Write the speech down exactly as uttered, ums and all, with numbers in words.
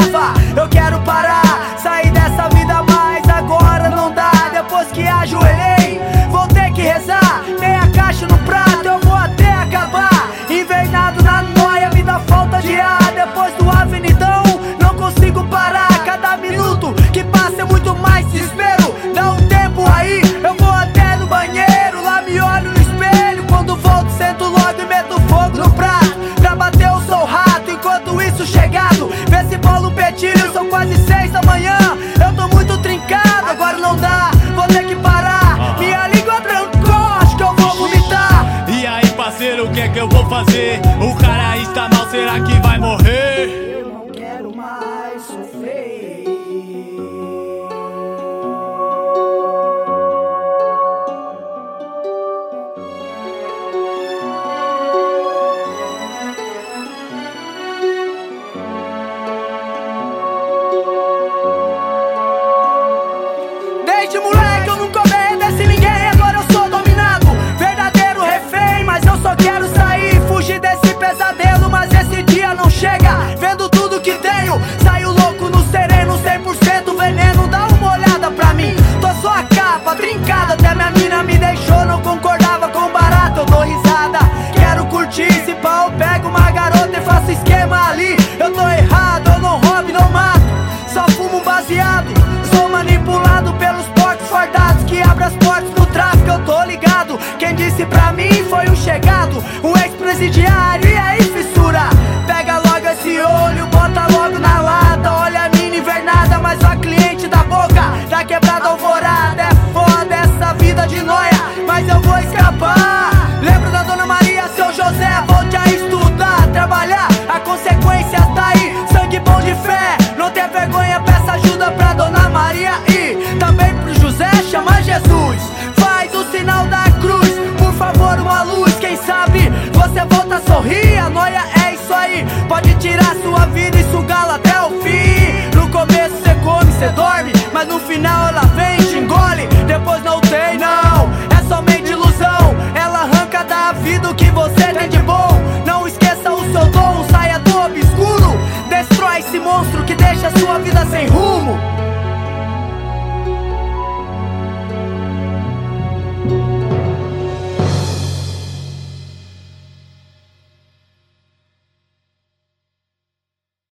trava. Eu quero parar, sair dessa vida, mas agora não dá. Depois que ajoelhei, vou ter que rezar. Meia caixa no prato, eu vou até acabar. Invernado na noia, me dá falta de ar. Depois do avenidão, não consigo parar. Cada minuto que passa é muito mais desespero. Dá um tempo aí, eu vou até no banheiro. Lá me olho no espelho, quando volto sento logo e meto fogo no prato. Pra bater eu sou rato, enquanto isso chegado, vê se bola um petilho, são quase seis da manhã. Eu tô muito trincado, agora não dá, vou ter que parar. Minha língua trancou, acho que eu vou vomitar. E aí parceiro, o que é que eu vou fazer? O cara está mal, será que vai morrer? Eu não quero mais sofrer. Desde moleque eu nunca obedeci ninguém, agora eu sou dominado. Verdadeiro refém, mas eu só quero sair, fugir desse pesadelo, mas esse dia não chega. Vendo tudo que tenho, saio louco no sereno, cem por cento veneno, dá uma olhada pra mim. Tô só a capa, trincada, até minha mina me deixou, não concordava com barato, eu dou risada. Quero curtir, se pá eu pego uma garota e faço esquema ali. Eu tô errado, eu não roubo, não mato, só fumo um baseado. Sou manipulado pelos porcos fardados que abrem as portas do tráfico, eu tô ligado. Quem disse pra mim foi um chegado, um ex-presidiário, e aí fissura? Pega logo esse olho, bota logo na lata. Olha a mina invernada, mas a cliente da boca da quebrada alvorada. É foda essa vida de noia, mas eu vou escapar. Lembro da Dona Maria, seu José, volte a estudar, trabalhar, a consequência tá aí. Sangue bom de fé, não tenha vergonha, peça ajuda pra Dona Maria e também pro José, chama Jesus. Faz o sinal da cruz, por favor uma luz, quem sabe você volta a sorrir. A noia é isso aí, pode tirar sua vida e sugá-la até o fim. No começo cê come, cê dorme, mas no final ela vem e te engole. Depois não tem não, é somente ilusão. Ela arranca da vida o que você tem de bom. Não esqueça o seu dom, saia do obscuro. Destrói esse monstro que deixa sua vida sem rumo.